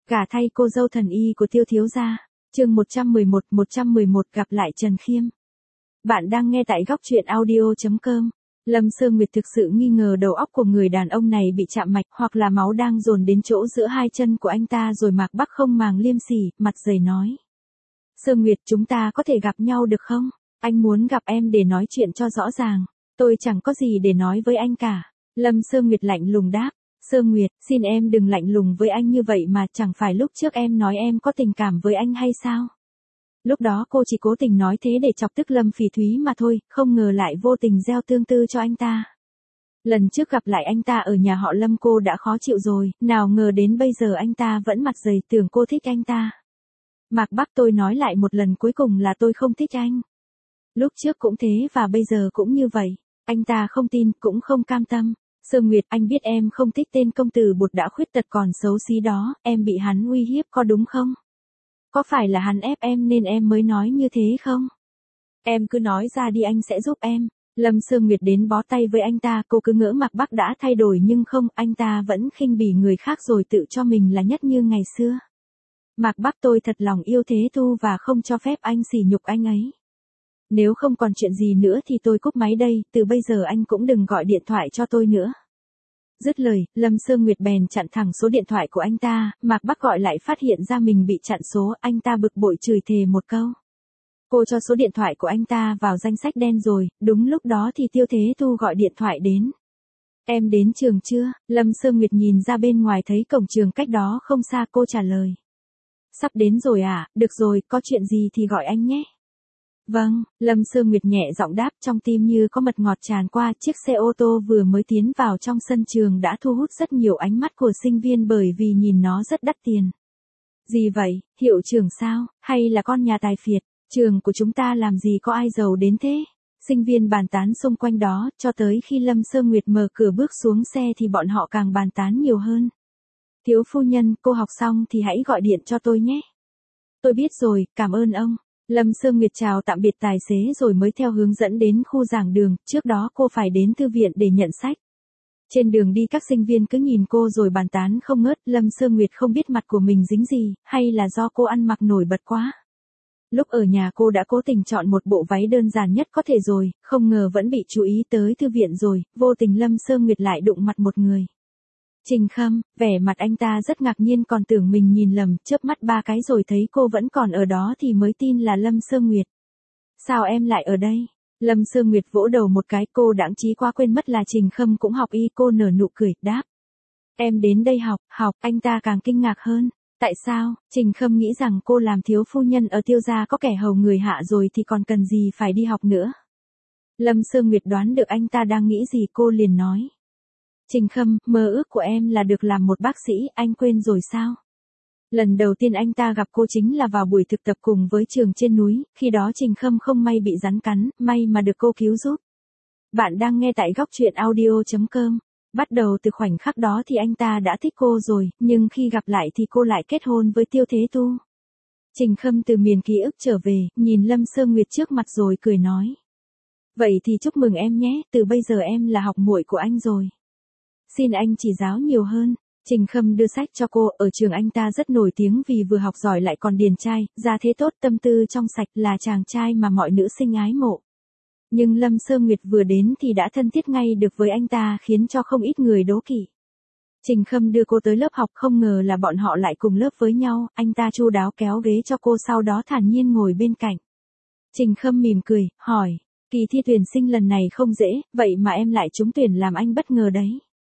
Gả thay cô dâu thần y của Tiêu thiếu gia. Chương 111 gặp lại Trần Khiêm. Bạn đang nghe tại góc truyện audio.com. Lâm Sương Nguyệt thực sự nghi ngờ đầu óc của người đàn ông này bị chạm mạch, hoặc là máu đang dồn đến chỗ giữa hai chân của anh ta rồi. Mạc Bắc không màng liêm sỉ, mặt dày nói: Sương Nguyệt, chúng ta có thể gặp nhau được không? Anh muốn gặp em để nói chuyện cho rõ ràng. Tôi chẳng có gì để nói với anh cả. Lâm Sương Nguyệt lạnh lùng đáp. Sương Nguyệt, xin em đừng lạnh lùng với anh như vậy mà, chẳng phải lúc trước em nói em có tình cảm với anh hay sao? Lúc đó cô chỉ cố tình nói thế để chọc tức Lâm Phỉ Thúy mà thôi, không ngờ lại vô tình gieo tương tư cho anh ta. Lần trước gặp lại anh ta ở nhà họ Lâm cô đã khó chịu rồi, nào ngờ đến bây giờ anh ta vẫn mặt dày tưởng cô thích anh ta. Mạc Bắc, tôi nói lại một lần cuối cùng là tôi không thích anh. Lúc trước cũng thế và bây giờ cũng như vậy. Anh ta không tin, cũng không cam tâm. Sương Nguyệt, anh biết em không thích tên công tử bột đã khuyết tật còn xấu xí đó, em bị hắn uy hiếp có đúng không? Có phải là hắn ép em nên em mới nói như thế không? Em cứ nói ra đi, anh sẽ giúp em. Lâm Sương Nguyệt đến bó tay với anh ta, cô cứ ngỡ Mạc Bắc đã thay đổi nhưng không, anh ta vẫn khinh bỉ người khác rồi tự cho mình là nhất như ngày xưa. Mạc Bắc, tôi thật lòng yêu Thế Thu và không cho phép anh sỉ nhục anh ấy. Nếu không còn chuyện gì nữa thì tôi cúp máy đây, từ bây giờ anh cũng đừng gọi điện thoại cho tôi nữa. Dứt lời, Lâm Sương Nguyệt bèn chặn thẳng số điện thoại của anh ta. Mạc Bắc gọi lại phát hiện ra mình bị chặn số, anh ta bực bội chửi thề một câu. Cô cho số điện thoại của anh ta vào danh sách đen rồi. Đúng lúc đó thì Tiêu Thế Thu gọi điện thoại đến. Em đến trường chưa? Lâm Sương Nguyệt nhìn ra bên ngoài thấy cổng trường cách đó không xa, cô trả lời. Sắp đến rồi à, được rồi, có chuyện gì thì gọi anh nhé. Vâng, Lâm Sương Nguyệt nhẹ giọng đáp, trong tim như có mật ngọt tràn qua. Chiếc xe ô tô vừa mới tiến vào trong sân trường đã thu hút rất nhiều ánh mắt của sinh viên bởi vì nhìn nó rất đắt tiền. Gì vậy, hiệu trưởng sao, hay là con nhà tài phiệt? Trường của chúng ta làm gì có ai giàu đến thế? Sinh viên bàn tán xung quanh đó, cho tới khi Lâm Sương Nguyệt mở cửa bước xuống xe thì bọn họ càng bàn tán nhiều hơn. Thiếu phu nhân, cô học xong thì hãy gọi điện cho tôi nhé. Tôi biết rồi, cảm ơn ông. Lâm Sương Nguyệt chào tạm biệt tài xế rồi mới theo hướng dẫn đến khu giảng đường, trước đó cô phải đến thư viện để nhận sách. Trên đường đi các sinh viên cứ nhìn cô rồi bàn tán không ngớt, Lâm Sương Nguyệt không biết mặt của mình dính gì, hay là do cô ăn mặc nổi bật quá. Lúc ở nhà cô đã cố tình chọn một bộ váy đơn giản nhất có thể rồi, không ngờ vẫn bị chú ý tới thư viện rồi, vô tình Lâm Sương Nguyệt lại đụng mặt một người. Trình Khâm, vẻ mặt anh ta rất ngạc nhiên còn tưởng mình nhìn lầm, chớp mắt 3 cái rồi thấy cô vẫn còn ở đó thì mới tin là Lâm Sương Nguyệt. Sao em lại ở đây? Lâm Sương Nguyệt vỗ đầu một cái, cô đãng trí quá quên mất là Trình Khâm cũng học y, cô nở nụ cười, đáp. Em đến đây học, anh ta càng kinh ngạc hơn. Tại sao? Trình Khâm nghĩ rằng cô làm thiếu phu nhân ở Tiêu gia có kẻ hầu người hạ rồi thì còn cần gì phải đi học nữa. Lâm Sương Nguyệt đoán được anh ta đang nghĩ gì, cô liền nói. Trình Khâm, mơ ước của em là được làm một bác sĩ, anh quên rồi sao? Lần đầu tiên anh ta gặp cô chính là vào buổi thực tập cùng với trường trên núi, khi đó Trình Khâm không may bị rắn cắn, may mà được cô cứu giúp. Bạn đang nghe tại góc truyện audio.com. Bắt đầu từ khoảnh khắc đó thì anh ta đã thích cô rồi, nhưng khi gặp lại thì cô lại kết hôn với Tiêu Thế Thu. Trình Khâm từ miền ký ức trở về, nhìn Lâm Sương Nguyệt trước mặt rồi cười nói. Vậy thì chúc mừng em nhé, từ bây giờ em là học muội của anh rồi. Xin anh chỉ giáo nhiều hơn. Trình Khâm đưa sách cho cô, ở trường anh ta rất nổi tiếng vì vừa học giỏi lại còn điển trai, gia thế tốt, tâm tư trong sạch, là chàng trai mà mọi nữ sinh ái mộ. Nhưng Lâm Sương Nguyệt vừa đến thì đã thân thiết ngay được với anh ta khiến cho không ít người đố kỵ. Trình Khâm đưa cô tới lớp học, không ngờ là bọn họ lại cùng lớp với nhau, anh ta chu đáo kéo ghế cho cô sau đó thản nhiên ngồi bên cạnh. Trình Khâm mỉm cười, hỏi, kỳ thi tuyển sinh lần này không dễ, vậy mà em lại trúng tuyển làm anh bất ngờ đấy.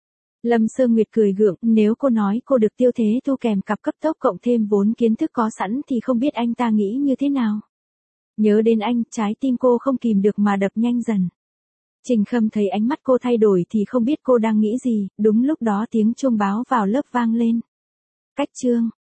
Lâm Sương Nguyệt cười gượng, nếu cô nói cô được Tiêu Thế Thu kèm cặp cấp tốc cộng thêm vốn kiến thức có sẵn thì không biết anh ta nghĩ như thế nào. Nhớ đến anh, trái tim cô không kìm được mà đập nhanh dần. Trình Khâm thấy ánh mắt cô thay đổi thì không biết cô đang nghĩ gì, đúng lúc đó tiếng chuông báo vào lớp vang lên. Cách chương,